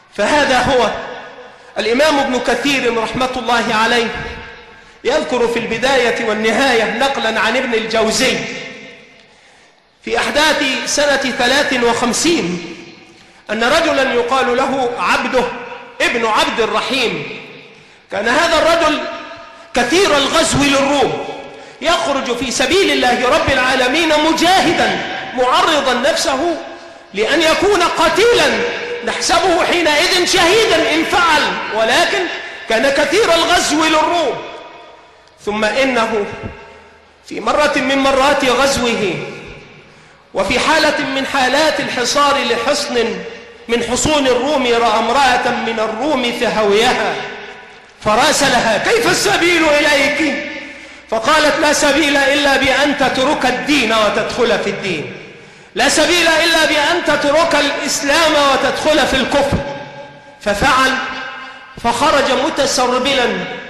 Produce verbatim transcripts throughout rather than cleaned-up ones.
فهذا هو الإمام ابن كثير رحمة الله عليه يذكر في البداية والنهاية نقلا عن ابن الجوزي في أحداث سنة ثلاث وخمسين أن رجلا يقال له عبده ابن عبد الرحيم، كان هذا الرجل كثير الغزو للروم، يخرج في سبيل الله رب العالمين مجاهدا معرضا نفسه لأن يكون قتيلا، نحسبه حينئذ شهيدا إن فعل، ولكن كان كثير الغزو للروم. ثم إنه في مرة من مرات غزوه وفي حالة من حالات الحصار لحصن من حصون الروم رأى امرأة من الروم فهويها فراسلها: كيف السبيل إليك؟ فقالت: لا سبيل إلا بأن تترك الدين وتدخل في الدين، لا سبيل إلا بأن تترك الإسلام وتدخل في الكفر. ففعل، فخرج متسربلا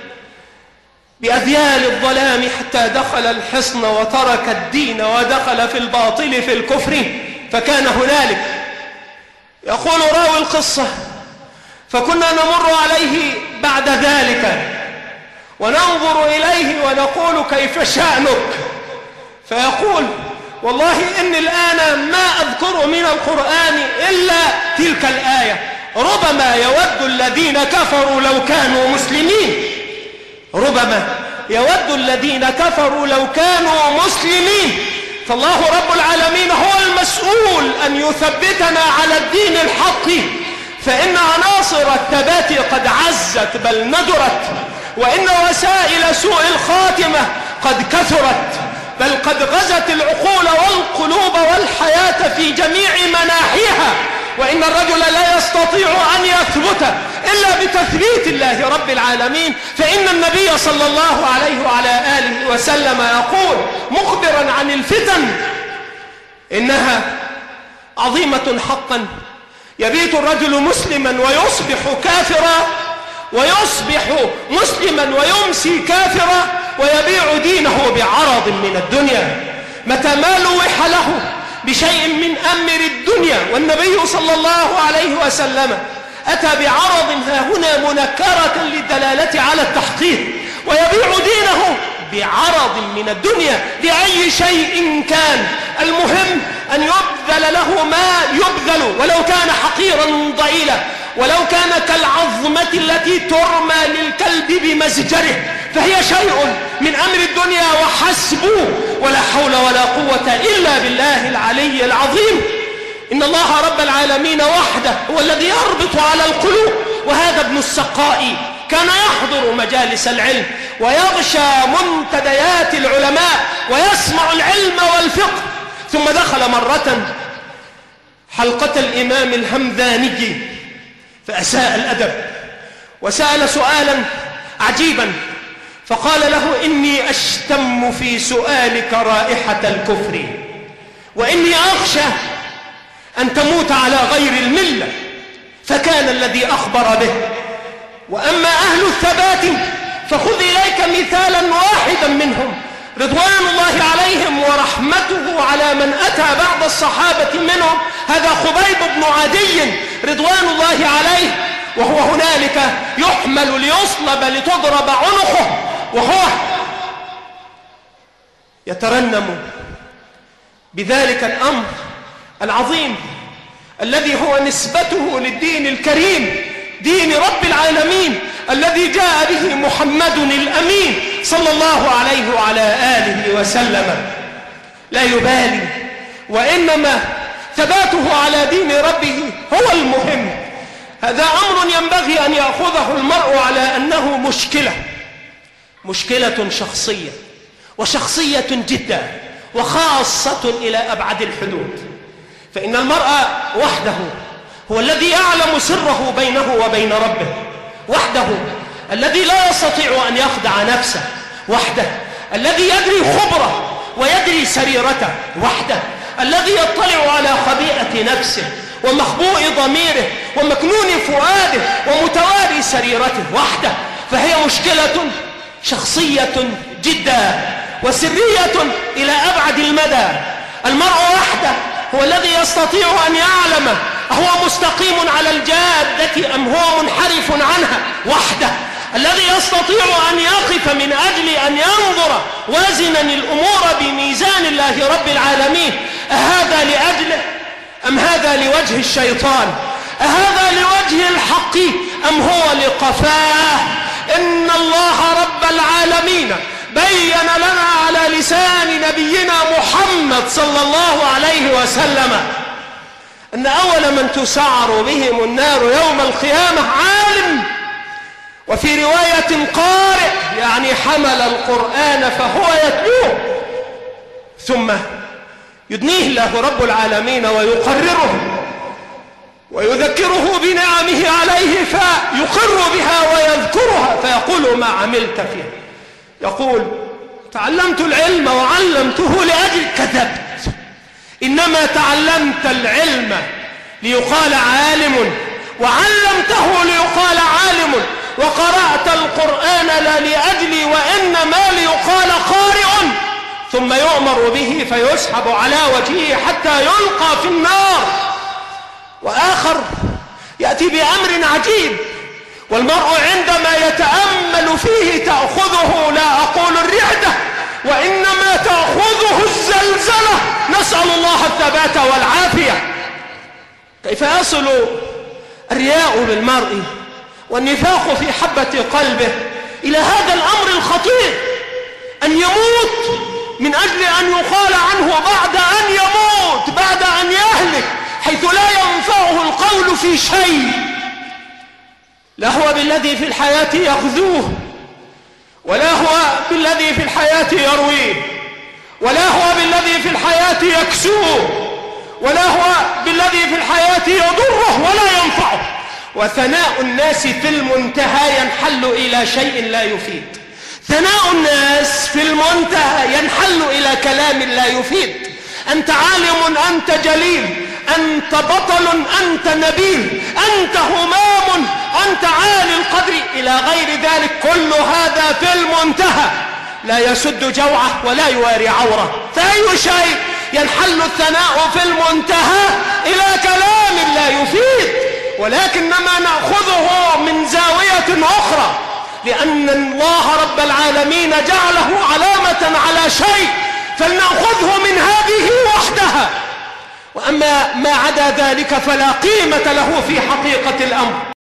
بأذيال الظلام حتى دخل الحصن وترك الدين ودخل في الباطل في الكفر. فكان هنالك، يقول راوي القصة: فكنا نمر عليه بعد ذلك وننظر إليه ونقول: كيف شأنك؟ فيقول: والله إني الآن ما أذكر من القرآن إلا تلك الآية: ربما يود الذين كفروا لو كانوا مسلمين، ربما يود الذين كفروا لو كانوا مسلمين. فالله رب العالمين هو المسؤول أن يثبتنا على الدين الحق، فإن عناصر الثبات قد عزت بل ندرت، وإن وسائل سوء الخاتمة قد كثرت بل قد غزت العقول والقلوب والحياة في جميع مناحيها، وإن الرجل لا يستطيع أن يثبت إلا بتثبيت الله رب العالمين. فإن النبي صلى الله عليه وعلى آله وسلم يقول مخبرا عن الفتن: إنها عظيمة حقا، يبيت الرجل مسلما ويصبح كافرا، ويصبح مسلما ويمسي كافرا، ويبيع دينه بعرض من الدنيا. متى ما لوح له بشيء من أمر الدنيا، والنبي صلى الله عليه وسلم أتى بعرض ها هنا منكرة للدلالة على التحقيق، ويبيع دينه بعرض من الدنيا لأي شيء كان، المهم أن يبذل له ما يبذل ولو كان حقيرا ضئيلا، ولو كان كالعظمة التي ترمى للكلب بمزجره، فهي شيء من أمر الدنيا وحسبه، ولا حول ولا قوة إلا بالله العلي العظيم. إن الله رب العالمين وحده هو الذي يربط على القلوب. وهذا ابن السقاء كان يحضر مجالس العلم ويغشى منتديات العلماء ويسمع العلم والفقه، ثم دخل مرة حلقة الإمام الهمذاني فأساء الأدب وسأل سؤالا عجيبا، فقال له: إني أشتم في سؤالك رائحة الكفر، وإني أخشى أن تموت على غير الملة. فكان الذي أخبر به. وأما أهل الثبات فخذ إليك مثالا واحدا منهم رضوان الله عليهم ورحمته على من أتى بعد الصحابة منهم، هذا خبيب بن عدي رضوان الله عليه، وهو هنالك يحمل ليصلب لتضرب عنقه، وهو يترنم بذلك الأمر العظيم الذي هو نسبته للدين الكريم، دين رب العالمين الذي جاء به محمد الأمين صلى الله عليه وعلى آله وسلم. لا يبالي، وإنما ثباته على دين ربه هو المهم. هذا أمر ينبغي أن يأخذه المرء على أنه مشكلة، مشكلة شخصية، وشخصية جدا، وخاصة إلى أبعد الحدود. فإن المرء وحده هو الذي يعلم سره بينه وبين ربه، وحده الذي لا يستطيع أن يخدع نفسه، وحده الذي يدري خبره ويدري سريرته، وحده الذي يطلع على خبيئة نفسه ومخبوء ضميره ومكنون فؤاده ومتواري سريرته، وحده. فهي مشكلة شخصية جدا وسرية إلى أبعد المدى. المرء وحده هو الذي يستطيع أن يعلم أهو مستقيم على الجادة أم عنها وحده، الذي يستطيع أن يقف من أجل أن ينظر وازنا الأمور بميزان الله رب العالمين. أهذا لأجله أم هذا لوجه الشيطان؟ أهذا لوجه الحق أم هو لقفاه؟ إن الله رب العالمين بين لنا على لسان نبينا محمد صلى الله عليه وسلم أن أول من تسعر بهم النار يوم القيامة عالم، وفي رواية قارئ، يعني حمل القرآن فهو يتلوه، ثم يدنيه الله رب العالمين ويقرره ويذكره بنعمه عليه فيقر بها ويذكرها، فيقول ما عملت فيه، يقول تعلمت العلم وعلمته لأجل، كذبت، إنما تعلمت العلم ليقال عالم وعلمته ليقال عالم، وقرأت القرآن لا لأجلي وإنما ليقال قارئ، ثم يؤمر به فيسحب على وجهه حتى يلقى في النار. وآخر يأتي بأمر عجيب، والمرء عندما يتأمل فيه تأخذه لا أقول الرعدة وإنما تأخذه الزلزلة، نسأل الله الثبات والعافية. كيف يصل الرياء بالمرء والنفاق في حبة قلبه إلى هذا الأمر الخطير، أن يموت من أجل أن يقال عنه بعد أن يموت، بعد أن يهلك، حيث لا ينفعه القول في شيء، لا هو بالذي في الحياة يغذوه، ولا هو بالذي في الحياة يرويه، ولا هو بالذي في الحياة يكسوه، ولا هو بالذي في الحياة يضره ولا ينفعه. وثناء الناس في المنتهى ينحل إلى شيء لا يفيد، ثناء الناس في المنتهى ينحل إلى كلام لا يفيد. أنت عالم، أنت جليل، أنت بطل، أنت نبيل، أنت همام، أنت عالي القدر، إلى غير ذلك، كل هذا في المنتهى لا يسد جوعه ولا يواري عوره. فأي شيء ينحل الثناء في المنتهى إلى كلام لا يفيد، ولكنما نأخذه من زاوية أخرى، لأن الله رب العالمين جعله علامة على شيء، فلنأخذه من هذه وحدها، وأما ما عدا ذلك فلا قيمة له في حقيقة الأمر.